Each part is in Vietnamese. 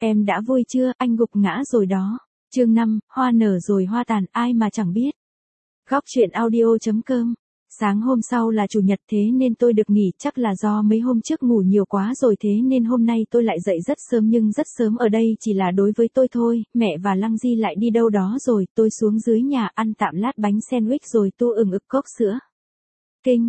Em đã vui chưa, anh gục ngã rồi đó. Chương 5, hoa nở rồi hoa tàn, ai mà chẳng biết. Góc truyện audio.com. Sáng hôm sau là chủ nhật thế nên tôi được nghỉ, chắc là do mấy hôm trước ngủ nhiều quá rồi thế nên hôm nay tôi lại dậy rất sớm, nhưng rất sớm ở đây chỉ là đối với tôi thôi, mẹ và Lăng Di lại đi đâu đó rồi, tôi xuống dưới nhà ăn tạm lát bánh sandwich rồi tu ực cốc sữa. Kinh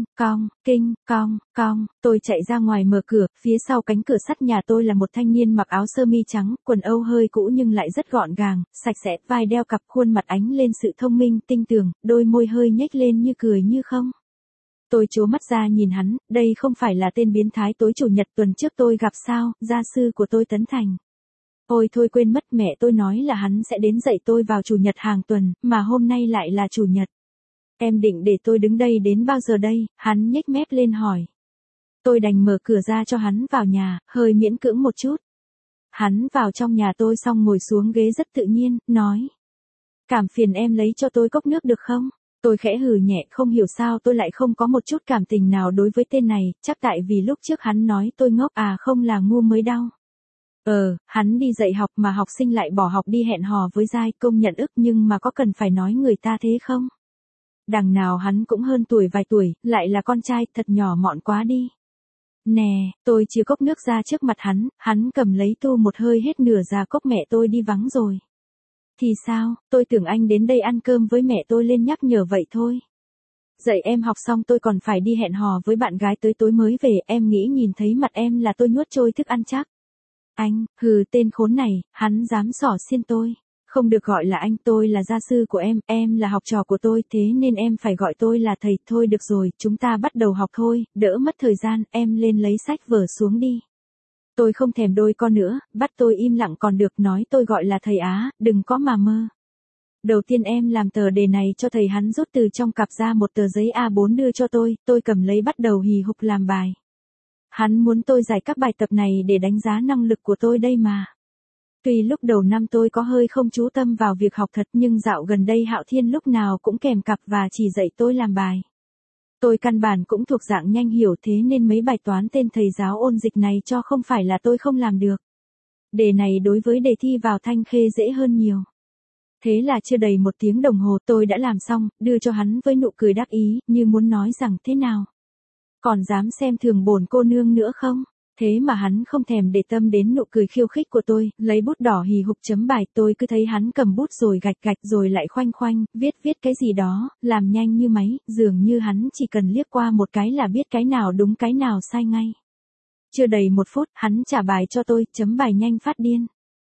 cong, tôi chạy ra ngoài mở cửa, phía sau cánh cửa sắt nhà tôi là một thanh niên mặc áo sơ mi trắng, quần âu hơi cũ nhưng lại rất gọn gàng, sạch sẽ, vai đeo cặp, khuôn mặt ánh lên sự thông minh, tinh tường, đôi môi hơi nhếch lên như cười như không. Tôi trố mắt ra nhìn hắn, đây không phải là tên biến thái tối chủ nhật tuần trước tôi gặp sao, gia sư của tôi Tấn Thành. Ôi thôi quên mất, mẹ tôi nói là hắn sẽ đến dạy tôi vào chủ nhật hàng tuần, mà hôm nay lại là chủ nhật. Em định để tôi đứng đây đến bao giờ đây, hắn nhếch mép lên hỏi. Tôi đành mở cửa ra cho hắn vào nhà, hơi miễn cưỡng một chút. Hắn vào trong nhà tôi xong ngồi xuống ghế rất tự nhiên, nói. Cảm phiền em lấy cho tôi cốc nước được không? Tôi khẽ hừ nhẹ, không hiểu sao tôi lại không có một chút cảm tình nào đối với tên này, chắc tại vì lúc trước hắn nói tôi ngốc à, không là ngu mới đau. Hắn đi dạy học mà học sinh lại bỏ học đi hẹn hò với giai, công nhận ức, nhưng mà có cần phải nói người ta thế không? Đằng nào hắn cũng hơn tuổi vài tuổi, lại là con trai, thật nhỏ mọn quá đi. Nè, tôi chia cốc nước ra trước mặt hắn cầm lấy tu một hơi hết nửa ra cốc. Mẹ tôi đi vắng rồi. Thì sao, tôi tưởng anh đến đây ăn cơm với mẹ tôi lên nhắc nhở vậy thôi. Dạy em học xong tôi còn phải đi hẹn hò với bạn gái tới tối mới về, em nghĩ nhìn thấy mặt em là tôi nuốt trôi thức ăn chắc. Anh, tên khốn này, hắn dám xỏ xiên tôi. Không được gọi là anh, tôi là gia sư của em là học trò của tôi, thế nên em phải gọi tôi là thầy. Thôi được rồi, chúng ta bắt đầu học thôi, đỡ mất thời gian, em lên lấy sách vở xuống đi. Tôi không thèm đôi con nữa, bắt tôi im lặng còn được, nói tôi gọi là thầy á, đừng có mà mơ. Đầu tiên em làm tờ đề này cho thầy. Hắn rút từ trong cặp ra một tờ giấy A4 đưa cho tôi cầm lấy bắt đầu hì hục làm bài. Hắn muốn tôi giải các bài tập này để đánh giá năng lực của tôi đây mà. Tuy lúc đầu năm tôi có hơi không chú tâm vào việc học thật, nhưng dạo gần đây Hạo Thiên lúc nào cũng kèm cặp và chỉ dạy tôi làm bài. Tôi căn bản cũng thuộc dạng nhanh hiểu, thế nên mấy bài toán tên thầy giáo ôn dịch này cho không phải là tôi không làm được. Đề này đối với đề thi vào Thanh Khê dễ hơn nhiều. Thế là chưa đầy 1 tiếng đồng hồ tôi đã làm xong, đưa cho hắn với nụ cười đắc ý, như muốn nói rằng thế nào. Còn dám xem thường bổn cô nương nữa không? Thế mà hắn không thèm để tâm đến nụ cười khiêu khích của tôi, lấy bút đỏ hì hục chấm bài. Tôi cứ thấy hắn cầm bút rồi gạch rồi lại khoanh, viết cái gì đó, làm nhanh như máy, dường như hắn chỉ cần liếc qua một cái là biết cái nào đúng cái nào sai ngay. Chưa đầy 1 phút, hắn trả bài cho tôi, chấm bài nhanh phát điên.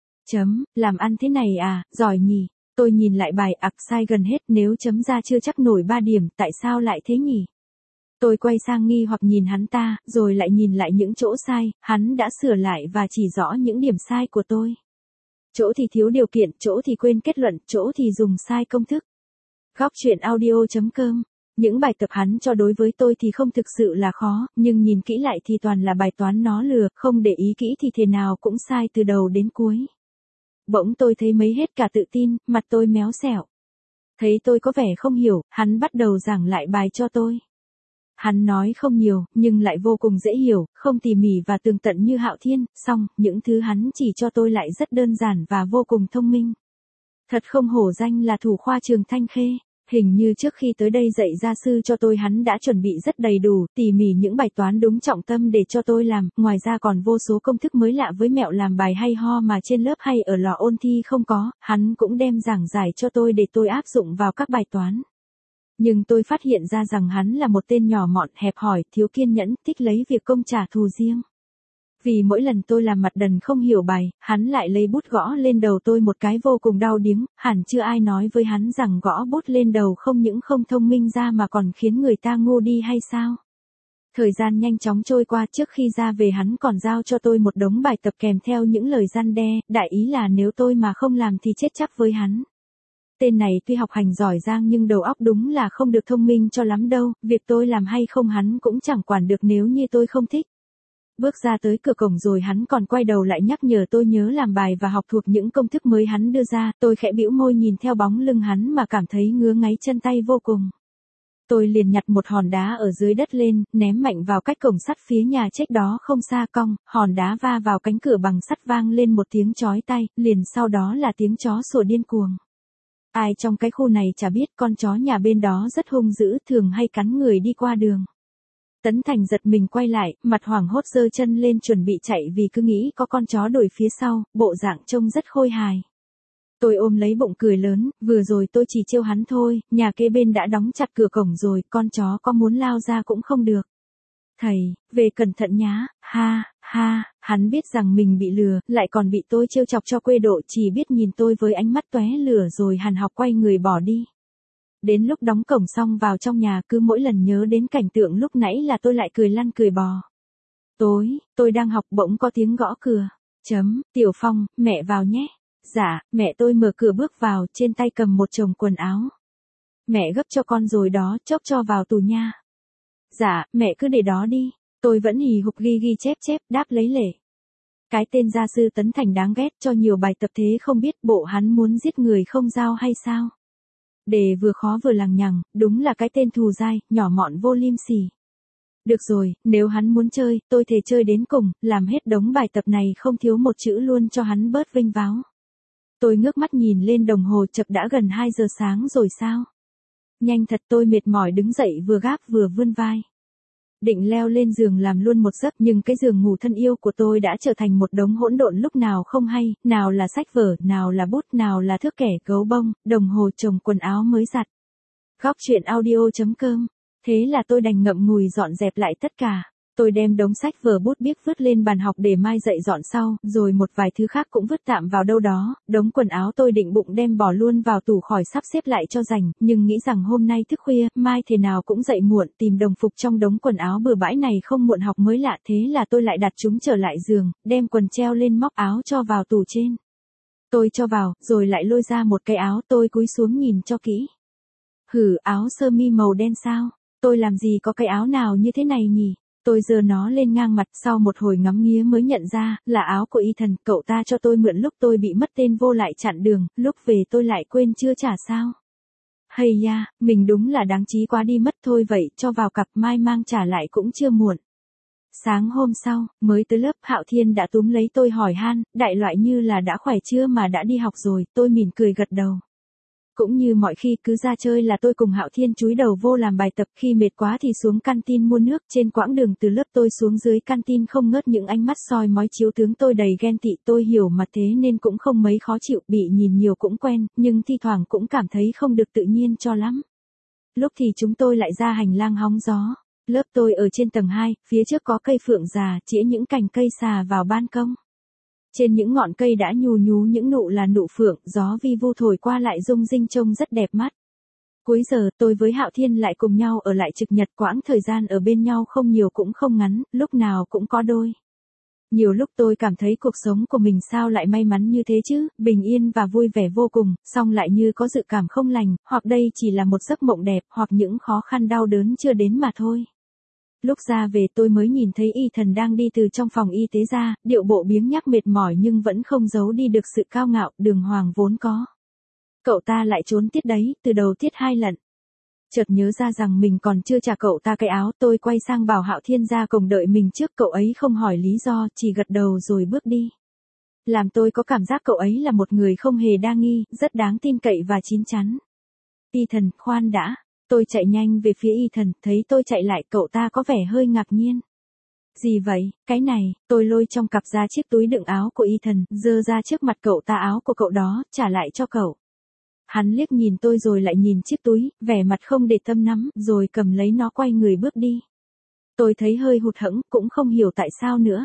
Làm ăn thế này à, giỏi nhỉ. Tôi nhìn lại bài, sai gần hết, nếu chấm ra chưa chắc nổi 3 điểm, tại sao lại thế nhỉ? Tôi quay sang nghi hoặc nhìn hắn ta, rồi lại nhìn lại những chỗ sai, hắn đã sửa lại và chỉ rõ những điểm sai của tôi. Chỗ thì thiếu điều kiện, chỗ thì quên kết luận, chỗ thì dùng sai công thức. Góc truyện audio.com. Những bài tập hắn cho đối với tôi thì không thực sự là khó, nhưng nhìn kỹ lại thì toàn là bài toán nó lừa, không để ý kỹ thì thế nào cũng sai từ đầu đến cuối. Bỗng tôi thấy mấy hết cả tự tin, mặt tôi méo xẹo. Thấy tôi có vẻ không hiểu, hắn bắt đầu giảng lại bài cho tôi. Hắn nói không nhiều, nhưng lại vô cùng dễ hiểu, không tỉ mỉ và tường tận như Hạo Thiên, song những thứ hắn chỉ cho tôi lại rất đơn giản và vô cùng thông minh. Thật không hổ danh là thủ khoa trường Thanh Khê. Hình như trước khi tới đây dạy gia sư cho tôi hắn đã chuẩn bị rất đầy đủ, tỉ mỉ những bài toán đúng trọng tâm để cho tôi làm, ngoài ra còn vô số công thức mới lạ với mẹo làm bài hay ho mà trên lớp hay ở lò ôn thi không có, hắn cũng đem giảng giải cho tôi để tôi áp dụng vào các bài toán. Nhưng tôi phát hiện ra rằng hắn là một tên nhỏ mọn, hẹp hòi, thiếu kiên nhẫn, thích lấy việc công trả thù riêng. Vì mỗi lần tôi làm mặt đần không hiểu bài, hắn lại lấy bút gõ lên đầu tôi một cái vô cùng đau điếng, hẳn chưa ai nói với hắn rằng gõ bút lên đầu không những không thông minh ra mà còn khiến người ta ngu đi hay sao? Thời gian nhanh chóng trôi qua, trước khi ra về hắn còn giao cho tôi một đống bài tập kèm theo những lời răn đe, đại ý là nếu tôi mà không làm thì chết chắc với hắn. Tên này tuy học hành giỏi giang nhưng đầu óc đúng là không được thông minh cho lắm đâu, việc tôi làm hay không hắn cũng chẳng quản được nếu như tôi không thích. Bước ra tới cửa cổng rồi hắn còn quay đầu lại nhắc nhở tôi nhớ làm bài và học thuộc những công thức mới hắn đưa ra, tôi khẽ bĩu môi nhìn theo bóng lưng hắn mà cảm thấy ngứa ngáy chân tay vô cùng. Tôi liền nhặt một hòn đá ở dưới đất lên, ném mạnh vào cách cổng sắt phía nhà chết đó không xa cong, hòn đá va vào cánh cửa bằng sắt vang lên một tiếng chói tai, liền sau đó là tiếng chó sủa điên cuồng. Ai trong cái khu này chả biết con chó nhà bên đó rất hung dữ, thường hay cắn người đi qua đường. Tấn Thành giật mình quay lại, mặt hoảng hốt giơ chân lên chuẩn bị chạy vì cứ nghĩ có con chó đuổi phía sau, bộ dạng trông rất khôi hài. Tôi ôm lấy bụng cười lớn, vừa rồi tôi chỉ trêu hắn thôi, nhà kế bên đã đóng chặt cửa cổng rồi, con chó có muốn lao ra cũng không được. Thầy, về cẩn thận nhá, ha, ha, hắn biết rằng mình bị lừa, lại còn bị tôi trêu chọc cho quê độ, chỉ biết nhìn tôi với ánh mắt tóe lửa rồi hàn học quay người bỏ đi. Đến lúc đóng cổng xong vào trong nhà cứ mỗi lần nhớ đến cảnh tượng lúc nãy là tôi lại cười lăn cười bò. Tôi đang học bỗng có tiếng gõ cửa. Tiểu Phong, mẹ vào nhé. Dạ, mẹ tôi mở cửa bước vào, trên tay cầm một chồng quần áo. Mẹ gấp cho con rồi đó, chốc cho vào tủ nha. Dạ, mẹ cứ để đó đi. Tôi vẫn hì hục ghi chép, đáp lấy lễ. Cái tên gia sư Tấn Thành đáng ghét, cho nhiều bài tập thế không biết bộ hắn muốn giết người không giao hay sao. Đề vừa khó vừa lằng nhằng, đúng là cái tên thù dai, nhỏ mọn vô liêm sỉ. Được rồi, nếu hắn muốn chơi, tôi thề chơi đến cùng, làm hết đống bài tập này không thiếu một chữ luôn cho hắn bớt vênh váo. Tôi ngước mắt nhìn lên đồng hồ, chập đã gần 2 giờ sáng rồi sao? Nhanh thật, tôi mệt mỏi đứng dậy vừa gáp vừa vươn vai. Định leo lên giường làm luôn một giấc, nhưng cái giường ngủ thân yêu của tôi đã trở thành một đống hỗn độn lúc nào không hay, nào là sách vở, nào là bút, nào là thước kẻ, gấu bông, đồng hồ, chồng quần áo mới giặt. Góc truyện audio.com. Thế là tôi đành ngậm ngùi dọn dẹp lại tất cả. Tôi đem đống sách vở bút biếc vứt lên bàn học để mai dậy dọn sau, rồi một vài thứ khác cũng vứt tạm vào đâu đó. Đống quần áo tôi định bụng đem bỏ luôn vào tủ khỏi sắp xếp lại cho rảnh, nhưng nghĩ rằng hôm nay thức khuya, mai thế nào cũng dậy muộn, tìm đồng phục trong đống quần áo bừa bãi này không muộn học mới lạ, thế là tôi lại đặt chúng trở lại giường, đem quần treo lên móc áo cho vào tủ trên. Tôi cho vào, rồi lại lôi ra một cái áo, tôi cúi xuống nhìn cho kỹ. Áo sơ mi màu đen sao? Tôi làm gì có cái áo nào như thế này nhỉ? Tôi giơ nó lên ngang mặt, sau một hồi ngắm nghía mới nhận ra, là áo của Ethan, cậu ta cho tôi mượn lúc tôi bị mất tên vô lại chặn đường, lúc về tôi lại quên chưa trả sao. Hay da, mình đúng là đáng trí quá đi mất, thôi vậy, cho vào cặp, mai mang trả lại cũng chưa muộn. Sáng hôm sau, mới tới lớp, Hạo Thiên đã túm lấy tôi hỏi han, đại loại như là đã khỏe chưa mà đã đi học rồi, tôi mỉm cười gật đầu. Cũng như mọi khi cứ ra chơi là tôi cùng Hạo Thiên chúi đầu vô làm bài tập, khi mệt quá thì xuống canteen mua nước. Trên quãng đường từ lớp tôi xuống dưới canteen không ngớt những ánh mắt soi mói chiếu tướng tôi đầy ghen tị, tôi hiểu mà thế nên cũng không mấy khó chịu, bị nhìn nhiều cũng quen, nhưng thi thoảng cũng cảm thấy không được tự nhiên cho lắm. Lúc thì chúng tôi lại ra hành lang hóng gió. Lớp tôi ở trên tầng 2, phía trước có cây phượng già, chĩa những cành cây xà vào ban công. Trên những ngọn cây đã nhù nhú những nụ là nụ phượng, gió vi vu thổi qua lại rung rinh trông rất đẹp mắt. Cuối giờ, tôi với Hạo Thiên lại cùng nhau ở lại trực nhật, quãng thời gian ở bên nhau không nhiều cũng không ngắn, lúc nào cũng có đôi. Nhiều lúc tôi cảm thấy cuộc sống của mình sao lại may mắn như thế chứ, bình yên và vui vẻ vô cùng, song lại như có dự cảm không lành, hoặc đây chỉ là một giấc mộng đẹp, hoặc những khó khăn đau đớn chưa đến mà thôi. Lúc ra về tôi mới nhìn thấy Ethan đang đi từ trong phòng y tế ra, điệu bộ biếng nhác mệt mỏi nhưng vẫn không giấu đi được sự cao ngạo, đường hoàng vốn có. Cậu ta lại trốn tiết đấy, từ đầu tiết 2 lần. Chợt nhớ ra rằng mình còn chưa trả cậu ta cái áo, tôi quay sang bảo Hạo Thiên ra cổng đợi mình trước, cậu ấy không hỏi lý do, chỉ gật đầu rồi bước đi. Làm tôi có cảm giác cậu ấy là một người không hề đa nghi, rất đáng tin cậy và chín chắn. Ethan, khoan đã. Tôi chạy nhanh về phía Ethan, thấy tôi chạy lại, cậu ta có vẻ hơi ngạc nhiên. Gì vậy, cái này, tôi lôi trong cặp ra chiếc túi đựng áo của Ethan, giơ ra trước mặt cậu ta, áo của cậu đó, trả lại cho cậu. Hắn liếc nhìn tôi rồi lại nhìn chiếc túi, vẻ mặt không để tâm lắm, rồi cầm lấy nó quay người bước đi. Tôi thấy hơi hụt hẫng, cũng không hiểu tại sao nữa.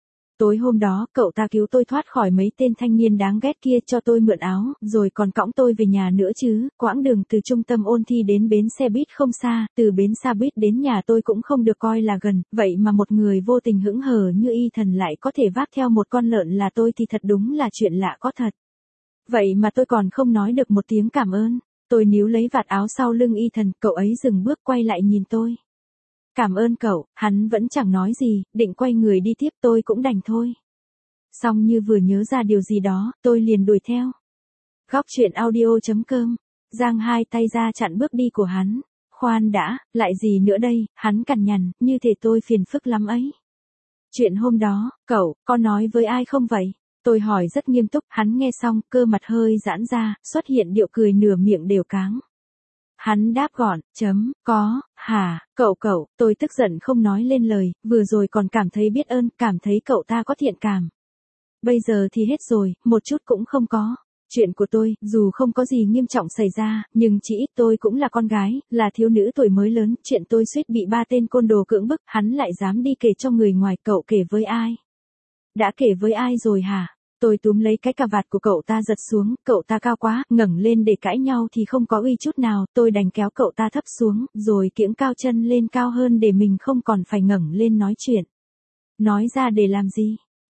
Tối hôm đó, cậu ta cứu tôi thoát khỏi mấy tên thanh niên đáng ghét kia, cho tôi mượn áo, rồi còn cõng tôi về nhà nữa chứ. Quãng đường từ trung tâm ôn thi đến bến xe buýt không xa, từ bến xe buýt đến nhà tôi cũng không được coi là gần, vậy mà một người vô tình hững hờ như Ethan lại có thể vác theo một con lợn là tôi thì thật đúng là chuyện lạ có thật. Vậy mà tôi còn không nói được một tiếng cảm ơn. Tôi níu lấy vạt áo sau lưng Ethan, cậu ấy dừng bước quay lại nhìn tôi. Cảm ơn cậu, hắn vẫn chẳng nói gì, định quay người đi tiếp, tôi cũng đành thôi. Xong như vừa nhớ ra điều gì đó, tôi liền đuổi theo. Góc truyện audio.com. Giang hai tay ra chặn bước đi của hắn. khoan đã, lại gì nữa đây, hắn cằn nhằn, như thể tôi phiền phức lắm ấy. Chuyện hôm đó, cậu, có nói với ai không vậy? Tôi hỏi rất nghiêm túc, hắn nghe xong, cơ mặt hơi giãn ra, xuất hiện điệu cười nửa miệng đều cáng. Hắn đáp gọn, có, hả, cậu, tôi tức giận không nói lên lời, vừa rồi còn cảm thấy biết ơn, cảm thấy cậu ta có thiện cảm. Bây giờ thì hết rồi, một chút cũng không có. Chuyện của tôi, dù không có gì nghiêm trọng xảy ra, nhưng chỉ ít tôi cũng là con gái, là thiếu nữ tuổi mới lớn, chuyện tôi suýt bị 3 tên côn đồ cưỡng bức, hắn lại dám đi kể cho người ngoài, cậu kể với ai? Đã kể với ai rồi hả? Tôi túm lấy cái cà vạt của cậu ta giật xuống, cậu ta cao quá, ngẩng lên để cãi nhau thì không có uy chút nào, tôi đành kéo cậu ta thấp xuống, rồi kiễng cao chân lên cao hơn để mình không còn phải ngẩng lên nói chuyện. Nói ra để làm gì?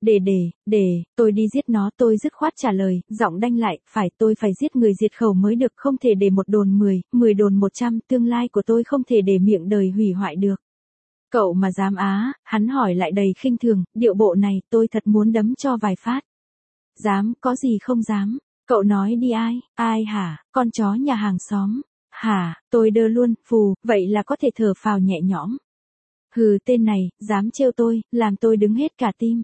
Để, tôi đi giết nó, tôi dứt khoát trả lời, giọng đanh lại, tôi phải giết người diệt khẩu mới được, không thể để 1 đồn 10, 10 đồn 100, tương lai của tôi không thể để miệng đời hủy hoại được. Cậu mà dám á, hắn hỏi lại đầy khinh thường, điệu bộ này, tôi thật muốn đấm cho vài phát. Dám, có gì không dám, cậu nói đi ai hả, con chó nhà hàng xóm, hả, tôi đơ luôn, phù, vậy là có thể thở phào nhẹ nhõm. Hừ, tên này, dám trêu tôi, làm tôi đứng hết cả tim.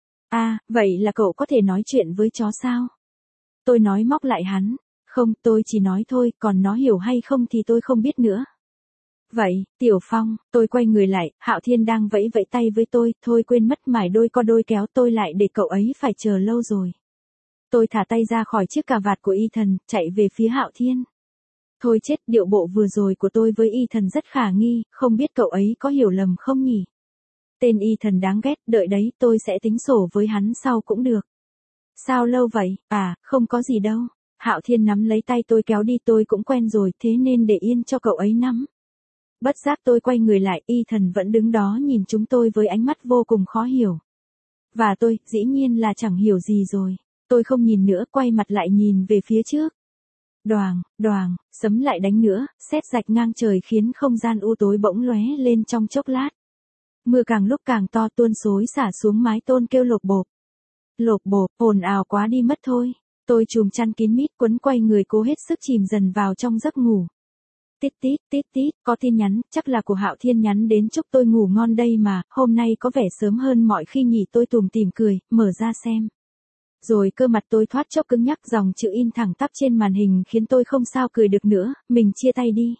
Vậy là cậu có thể nói chuyện với chó sao? Tôi nói móc lại hắn. Không, tôi chỉ nói thôi, còn nó hiểu hay không thì tôi không biết nữa. Vậy, Tiểu Phong, tôi quay người lại, Hạo Thiên đang vẫy vẫy tay với tôi, thôi quên mất mải đôi co đôi kéo tôi lại để cậu ấy phải chờ lâu rồi. Tôi thả tay ra khỏi chiếc cà vạt của Ethan, chạy về phía Hạo Thiên. Thôi chết, điệu bộ vừa rồi của tôi với Ethan rất khả nghi, không biết cậu ấy có hiểu lầm không nhỉ? Tên Ethan đáng ghét, đợi đấy, tôi sẽ tính sổ với hắn sau cũng được. Sao lâu vậy? Không có gì đâu. Hạo Thiên nắm lấy tay tôi kéo đi, tôi cũng quen rồi, thế nên để yên cho cậu ấy nắm. Bất giác tôi quay người lại, Ethan vẫn đứng đó nhìn chúng tôi với ánh mắt vô cùng khó hiểu. Và tôi, dĩ nhiên là chẳng hiểu gì rồi. Tôi không nhìn nữa, quay mặt lại nhìn về phía trước. Đoàng, sấm lại đánh nữa, sét rạch ngang trời khiến không gian u tối bỗng lóe lên trong chốc lát. Mưa càng lúc càng to tuôn xối xả xuống mái tôn kêu lộp bộp. Lộp bộp, ồn ào quá đi mất thôi. Tôi chùm chăn kín mít quấn quay người cố hết sức chìm dần vào trong giấc ngủ. Tít tít, có tin nhắn, chắc là của Hạo Thiên nhắn đến chúc tôi ngủ ngon đây mà, hôm nay có vẻ sớm hơn mọi khi nhỉ, tôi tủm tỉm cười, mở ra xem. Rồi cơ mặt tôi thoát chốc cứng nhắc, dòng chữ in thẳng tắp trên màn hình khiến tôi không sao cười được nữa, mình chia tay đi.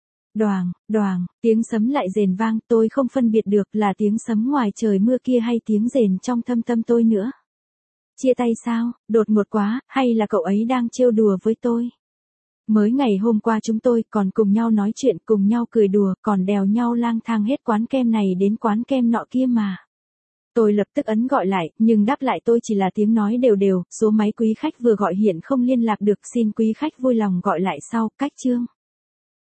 Đoàng, tiếng sấm lại rền vang, tôi không phân biệt được là tiếng sấm ngoài trời mưa kia hay tiếng rền trong thâm tâm tôi nữa. Chia tay sao, đột ngột quá, hay là cậu ấy đang trêu đùa với tôi? Mới ngày hôm qua chúng tôi còn cùng nhau nói chuyện, cùng nhau cười đùa, còn đèo nhau lang thang hết quán kem này đến quán kem nọ kia mà. Tôi lập tức ấn gọi lại, nhưng đáp lại tôi chỉ là tiếng nói đều đều, số máy quý khách vừa gọi hiện không liên lạc được, xin quý khách vui lòng gọi lại sau, cách chương.